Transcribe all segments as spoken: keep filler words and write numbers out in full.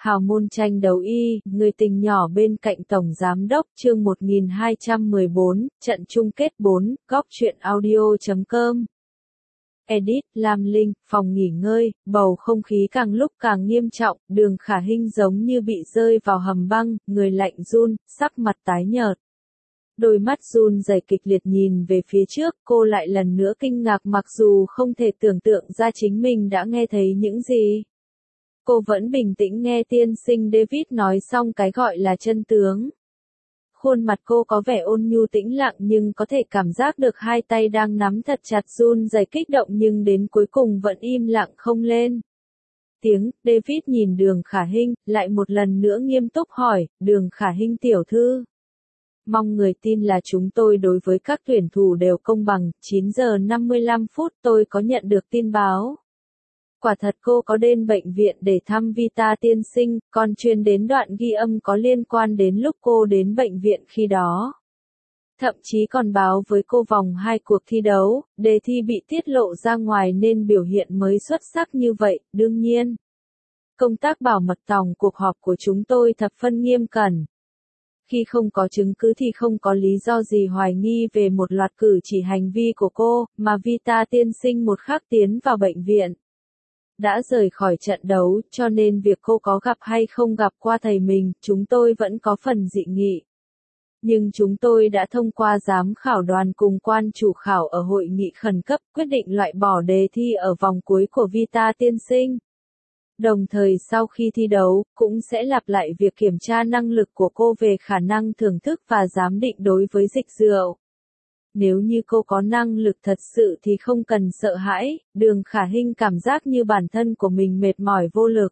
Hào môn tranh đấu y, người tình nhỏ bên cạnh Tổng Giám đốc chương một nghìn hai trăm mười bốn, trận chung kết bốn, góc truyện audio chấm com. Edit, Lam Linh, phòng nghỉ ngơi, bầu không khí càng lúc càng nghiêm trọng, Đường Khả Hinh giống như bị rơi vào hầm băng, người lạnh run, sắc mặt tái nhợt. Đôi mắt run rẩy kịch liệt nhìn về phía trước, cô lại lần nữa kinh ngạc mặc dù không thể tưởng tượng ra chính mình đã nghe thấy những gì. Cô vẫn bình tĩnh nghe tiên sinh David nói xong cái gọi là chân tướng. Khuôn mặt cô có vẻ ôn nhu tĩnh lặng nhưng có thể cảm giác được hai tay đang nắm thật chặt run rẩy kích động nhưng đến cuối cùng vẫn im lặng không lên tiếng. David nhìn Đường Khả Hinh, lại một lần nữa nghiêm túc hỏi, Đường Khả Hinh tiểu thư. Mong người tin là chúng tôi đối với các tuyển thủ đều công bằng, chín giờ năm mươi lăm phút tôi có nhận được tin báo. Quả thật cô có đến bệnh viện để thăm Vita tiên sinh, còn truyền đến đoạn ghi âm có liên quan đến lúc cô đến bệnh viện khi đó. Thậm chí còn báo với cô vòng hai cuộc thi đấu, đề thi bị tiết lộ ra ngoài nên biểu hiện mới xuất sắc như vậy, đương nhiên. Công tác bảo mật tòng cuộc họp của chúng tôi thập phân nghiêm cẩn. Khi không có chứng cứ thì không có lý do gì hoài nghi về một loạt cử chỉ hành vi của cô, mà Vita tiên sinh một khắc tiến vào bệnh viện. Đã rời khỏi trận đấu, cho nên việc cô có gặp hay không gặp qua thầy mình, chúng tôi vẫn có phần dị nghị. Nhưng chúng tôi đã thông qua giám khảo đoàn cùng quan chủ khảo ở hội nghị khẩn cấp quyết định loại bỏ đề thi ở vòng cuối của Vita tiên sinh. Đồng thời sau khi thi đấu, cũng sẽ lặp lại việc kiểm tra năng lực của cô về khả năng thưởng thức và giám định đối với dịch rượu. Nếu như cô có năng lực thật sự thì không cần sợ hãi, Đường Khả Hinh cảm giác như bản thân của mình mệt mỏi vô lực.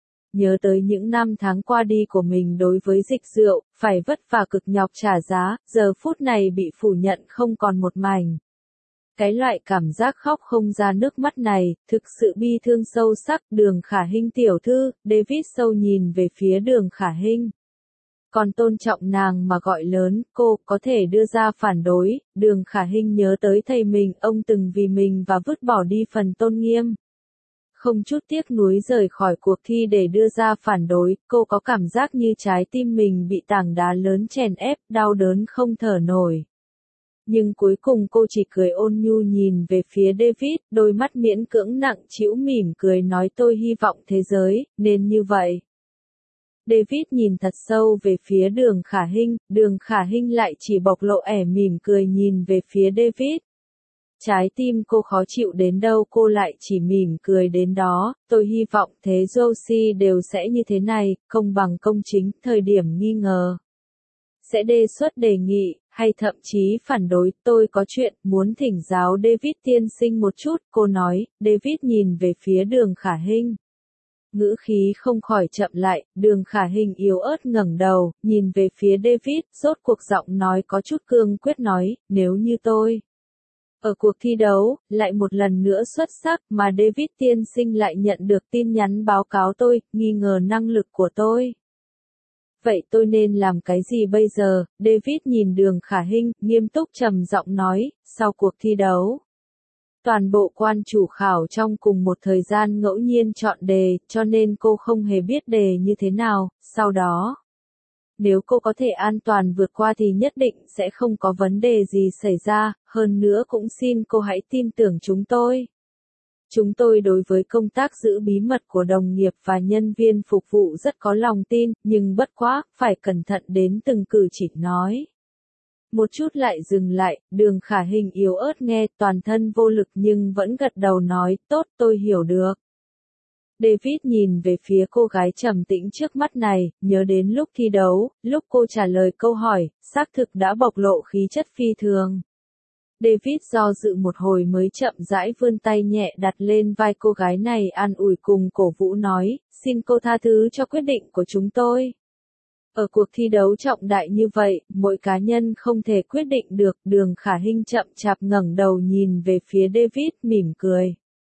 Nhớ tới những năm tháng qua đi của mình đối với dịch rượu, phải vất vả cực nhọc trả giá, giờ phút này bị phủ nhận không còn một mảnh. Cái loại cảm giác khóc không ra nước mắt này, thực sự bi thương sâu sắc. Đường Khả Hinh tiểu thư, David sâu nhìn về phía Đường Khả Hinh. Còn tôn trọng nàng mà gọi lớn, cô có thể đưa ra phản đối. Đường Khả Hinh nhớ tới thầy mình, ông từng vì mình và vứt bỏ đi phần tôn nghiêm. Không chút tiếc nuối rời khỏi cuộc thi để đưa ra phản đối, cô có cảm giác như trái tim mình bị tảng đá lớn chèn ép, đau đớn không thở nổi. Nhưng cuối cùng cô chỉ cười ôn nhu nhìn về phía David, đôi mắt miễn cưỡng nặng trĩu mỉm cười nói tôi hy vọng thế giới, nên như vậy. David nhìn thật sâu về phía Đường Khả Hinh, Đường Khả Hinh lại chỉ bộc lộ ẻ mỉm cười nhìn về phía David. Trái tim cô khó chịu đến đâu cô lại chỉ mỉm cười đến đó, tôi hy vọng thế Josie đều sẽ như thế này, công bằng công chính, thời điểm nghi ngờ. Sẽ đề xuất đề nghị, hay thậm chí phản đối, tôi có chuyện, muốn thỉnh giáo David tiên sinh một chút, cô nói. David nhìn về phía Đường Khả Hinh. Ngữ khí không khỏi chậm lại, Đường Khả Hinh yếu ớt ngẩng đầu, nhìn về phía David, rốt cuộc giọng nói có chút cương quyết nói, nếu như tôi. Ở cuộc thi đấu, lại một lần nữa xuất sắc mà David tiên sinh lại nhận được tin nhắn báo cáo tôi, nghi ngờ năng lực của tôi. Vậy tôi nên làm cái gì bây giờ? David nhìn Đường Khả Hinh, nghiêm túc trầm giọng nói, sau cuộc thi đấu. Toàn bộ quan chủ khảo trong cùng một thời gian ngẫu nhiên chọn đề, cho nên cô không hề biết đề như thế nào, sau đó. Nếu cô có thể an toàn vượt qua thì nhất định sẽ không có vấn đề gì xảy ra, hơn nữa cũng xin cô hãy tin tưởng chúng tôi. Chúng tôi đối với công tác giữ bí mật của đồng nghiệp và nhân viên phục vụ rất có lòng tin, nhưng bất quá, phải cẩn thận đến từng cử chỉ nói. Một chút lại dừng lại, Đường Khả Hinh yếu ớt nghe, toàn thân vô lực nhưng vẫn gật đầu nói, tốt tôi hiểu được. David nhìn về phía cô gái trầm tĩnh trước mắt này, nhớ đến lúc thi đấu, lúc cô trả lời câu hỏi, xác thực đã bộc lộ khí chất phi thường. David do dự một hồi mới chậm rãi vươn tay nhẹ đặt lên vai cô gái này an ủi cùng cổ vũ nói, xin cô tha thứ cho quyết định của chúng tôi. Ở cuộc thi đấu trọng đại như vậy, mỗi cá nhân không thể quyết định được. Đường Khả Hinh chậm chạp ngẩng đầu nhìn về phía David mỉm cười.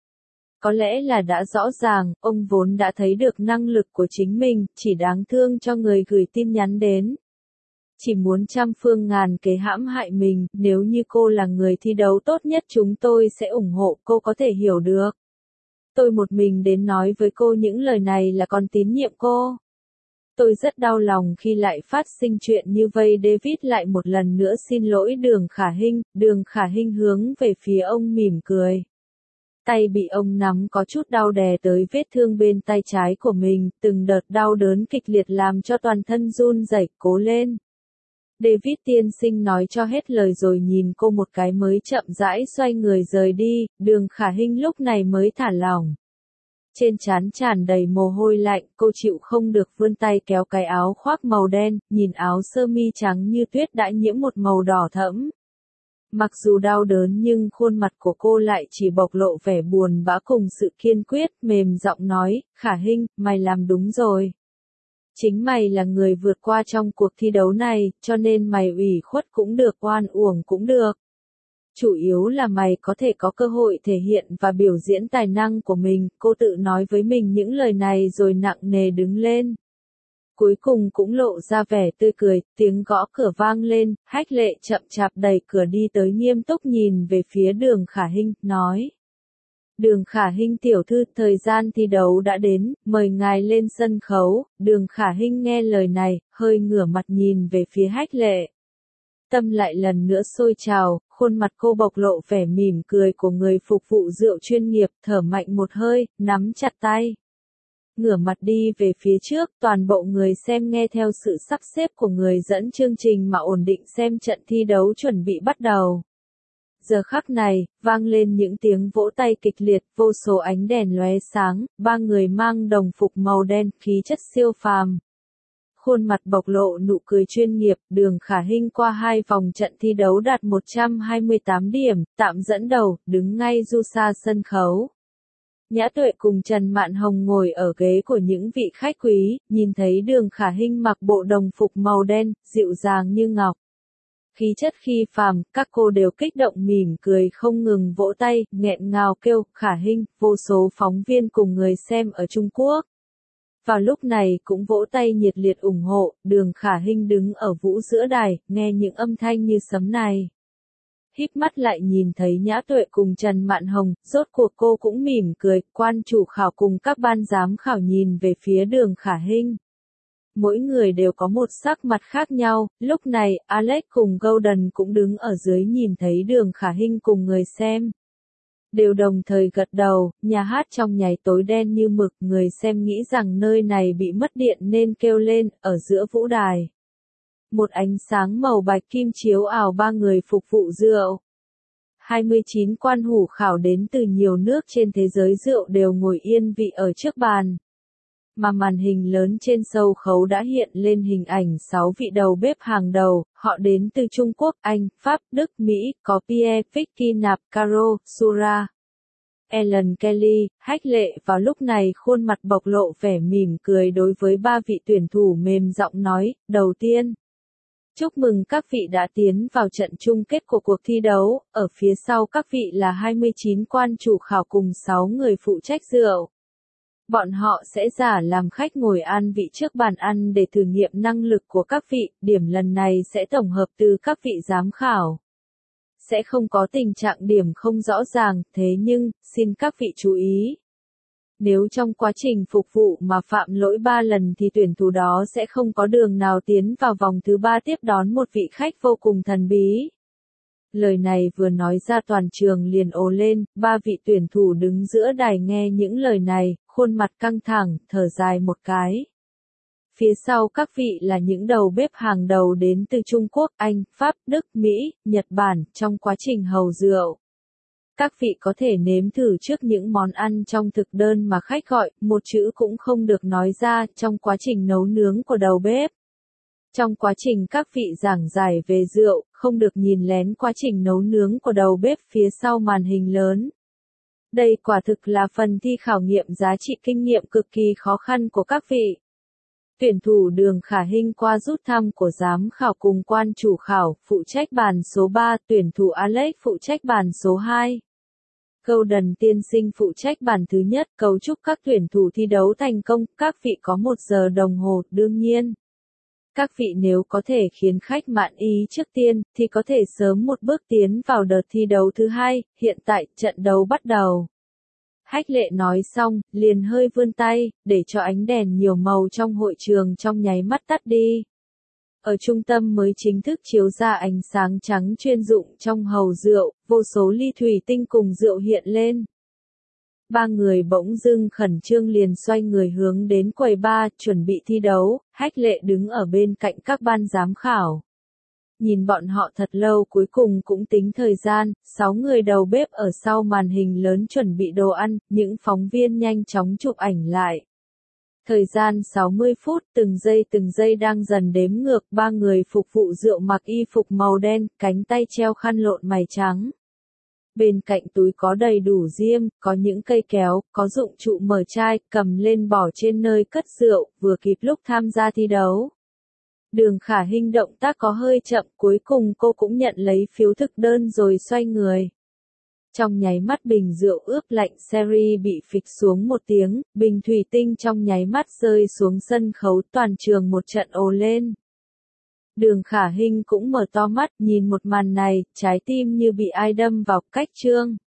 Có lẽ là đã rõ ràng, ông vốn đã thấy được năng lực của chính mình, chỉ đáng thương cho người gửi tin nhắn đến. Chỉ muốn trăm phương ngàn kế hãm hại mình, nếu như cô là người thi đấu tốt nhất chúng tôi sẽ ủng hộ, cô có thể hiểu được. Tôi một mình đến nói với cô những lời này là còn tín nhiệm cô. Tôi rất đau lòng khi lại phát sinh chuyện như vây. David lại một lần nữa xin lỗi Đường Khả Hinh. Đường Khả Hinh hướng về phía ông mỉm cười. Tay bị ông nắm có chút đau đè tới vết thương bên tay trái của mình, từng đợt đau đớn kịch liệt làm cho toàn thân run rẩy. Cố lên. David tiên sinh nói cho hết lời rồi nhìn cô một cái mới chậm rãi xoay người rời đi. Đường Khả Hinh lúc này mới thả lỏng. Trên trán tràn đầy mồ hôi lạnh, cô chịu không được vươn tay kéo cái áo khoác màu đen, nhìn áo sơ mi trắng như tuyết đã nhiễm một màu đỏ thẫm. Mặc dù đau đớn nhưng khuôn mặt của cô lại chỉ bộc lộ vẻ buồn bã cùng sự kiên quyết, mềm giọng nói, Khả Hinh, mày làm đúng rồi. Chính mày là người vượt qua trong cuộc thi đấu này, cho nên mày ủy khuất cũng được, oan uổng cũng được. Chủ yếu là mày có thể có cơ hội thể hiện và biểu diễn tài năng của mình, cô tự nói với mình những lời này rồi nặng nề đứng lên. Cuối cùng cũng lộ ra vẻ tươi cười, tiếng gõ cửa vang lên, Hách Lệ chậm chạp đẩy cửa đi tới nghiêm túc nhìn về phía Đường Khả Hinh, nói. Đường Khả Hinh tiểu thư, thời gian thi đấu đã đến, mời ngài lên sân khấu. Đường Khả Hinh nghe lời này, hơi ngửa mặt nhìn về phía Hách Lệ. Tâm lại lần nữa sôi trào, khuôn mặt cô bộc lộ vẻ mỉm cười của người phục vụ rượu chuyên nghiệp, thở mạnh một hơi, nắm chặt tay. Ngửa mặt đi về phía trước, toàn bộ người xem nghe theo sự sắp xếp của người dẫn chương trình mà ổn định xem trận thi đấu chuẩn bị bắt đầu. Giờ khắc này, vang lên những tiếng vỗ tay kịch liệt, vô số ánh đèn lóe sáng, ba người mang đồng phục màu đen, khí chất siêu phàm. Khuôn mặt bộc lộ nụ cười chuyên nghiệp, Đường Khả Hinh qua hai vòng trận thi đấu đạt một trăm hai mươi tám điểm, tạm dẫn đầu, đứng ngay du xa sân khấu. Nhã Tuệ cùng Trần Mạn Hồng ngồi ở ghế của những vị khách quý, nhìn thấy Đường Khả Hinh mặc bộ đồng phục màu đen, dịu dàng như ngọc. Khí chất khi phàm, các cô đều kích động mỉm cười không ngừng vỗ tay, nghẹn ngào kêu, Khả Hinh, vô số phóng viên cùng người xem ở Trung Quốc. Vào lúc này cũng vỗ tay nhiệt liệt ủng hộ, Đường Khả Hinh đứng ở vũ giữa đài, nghe những âm thanh như sấm này. Híp mắt lại nhìn thấy Nhã Tuệ cùng Trần Mạn Hồng, rốt cuộc cô cũng mỉm cười, quan chủ khảo cùng các ban giám khảo nhìn về phía Đường Khả Hinh. Mỗi người đều có một sắc mặt khác nhau, lúc này, Alex cùng Golden cũng đứng ở dưới nhìn thấy Đường Khả Hinh cùng người xem. Đều đồng thời gật đầu, nhà hát trong nháy tối đen như mực, người xem nghĩ rằng nơi này bị mất điện nên kêu lên, ở giữa vũ đài. Một ánh sáng màu bạch kim chiếu ảo ba người phục vụ rượu. hai mươi chín quan hủ khảo đến từ nhiều nước trên thế giới rượu đều ngồi yên vị ở trước bàn. Mà màn hình lớn trên sân khấu đã hiện lên hình ảnh sáu vị đầu bếp hàng đầu, họ đến từ Trung Quốc, Anh, Pháp, Đức, Mỹ, có Pierre, Vicky Nạp, Caro, Sura, Ellen Kelly, Hách Lệ. Vào lúc này khuôn mặt bộc lộ vẻ mỉm cười đối với ba vị tuyển thủ mềm giọng nói, đầu tiên. Chúc mừng các vị đã tiến vào trận chung kết của cuộc thi đấu, ở phía sau các vị là hai mươi chín quan chủ khảo cùng sáu người phụ trách rượu. Bọn họ sẽ giả làm khách ngồi ăn vị trước bàn ăn để thử nghiệm năng lực của các vị, điểm lần này sẽ tổng hợp từ các vị giám khảo. Sẽ không có tình trạng điểm không rõ ràng, thế nhưng, xin các vị chú ý. Nếu trong quá trình phục vụ mà phạm lỗi ba lần thì tuyển thủ đó sẽ không có đường nào tiến vào vòng thứ ba tiếp đón một vị khách vô cùng thần bí. Lời này vừa nói ra toàn trường liền ồ lên, ba vị tuyển thủ đứng giữa đài nghe những lời này, khuôn mặt căng thẳng, thở dài một cái. Phía sau các vị là những đầu bếp hàng đầu đến từ Trung Quốc, Anh, Pháp, Đức, Mỹ, Nhật Bản, trong quá trình hầu rượu. Các vị có thể nếm thử trước những món ăn trong thực đơn mà khách gọi, một chữ cũng không được nói ra trong quá trình nấu nướng của đầu bếp. Trong quá trình các vị giảng giải về rượu, không được nhìn lén quá trình nấu nướng của đầu bếp phía sau màn hình lớn. Đây quả thực là phần thi khảo nghiệm giá trị kinh nghiệm cực kỳ khó khăn của các vị. Tuyển thủ Đường Khả Hinh qua rút thăm của giám khảo cùng quan chủ khảo, phụ trách bàn số ba, tuyển thủ Alex phụ trách bàn số hai. Golden tiên sinh phụ trách bàn thứ nhất, cầu chúc các tuyển thủ thi đấu thành công, các vị có một giờ đồng hồ, đương nhiên. Các vị nếu có thể khiến khách mãn ý trước tiên, thì có thể sớm một bước tiến vào đợt thi đấu thứ hai, hiện tại, trận đấu bắt đầu. Hách Lệ nói xong, liền hơi vươn tay, để cho ánh đèn nhiều màu trong hội trường trong nháy mắt tắt đi. Ở trung tâm mới chính thức chiếu ra ánh sáng trắng chuyên dụng trong hầu rượu, vô số ly thủy tinh cùng rượu hiện lên. Ba người bỗng dưng khẩn trương liền xoay người hướng đến quầy bar, chuẩn bị thi đấu. Hách Lệ đứng ở bên cạnh các ban giám khảo. Nhìn bọn họ thật lâu cuối cùng cũng tính thời gian, sáu người đầu bếp ở sau màn hình lớn chuẩn bị đồ ăn, những phóng viên nhanh chóng chụp ảnh lại. Thời gian sáu mươi phút, từng giây từng giây đang dần đếm ngược, ba người phục vụ rượu mặc y phục màu đen, cánh tay treo khăn lộn mày trắng. Bên cạnh túi có đầy đủ diêm, có những cây kéo, có dụng cụ mở chai, cầm lên bỏ trên nơi cất rượu, vừa kịp lúc tham gia thi đấu. Đường Khả Hinh động tác có hơi chậm, cuối cùng cô cũng nhận lấy phiếu thực đơn rồi xoay người. Trong nháy mắt bình rượu ướp lạnh sherry bị phịch xuống một tiếng, bình thủy tinh trong nháy mắt rơi xuống sân khấu, toàn trường một trận ồ lên. Đường Khả Hinh cũng mở to mắt nhìn một màn này, trái tim như bị ai đâm vào, cách trương.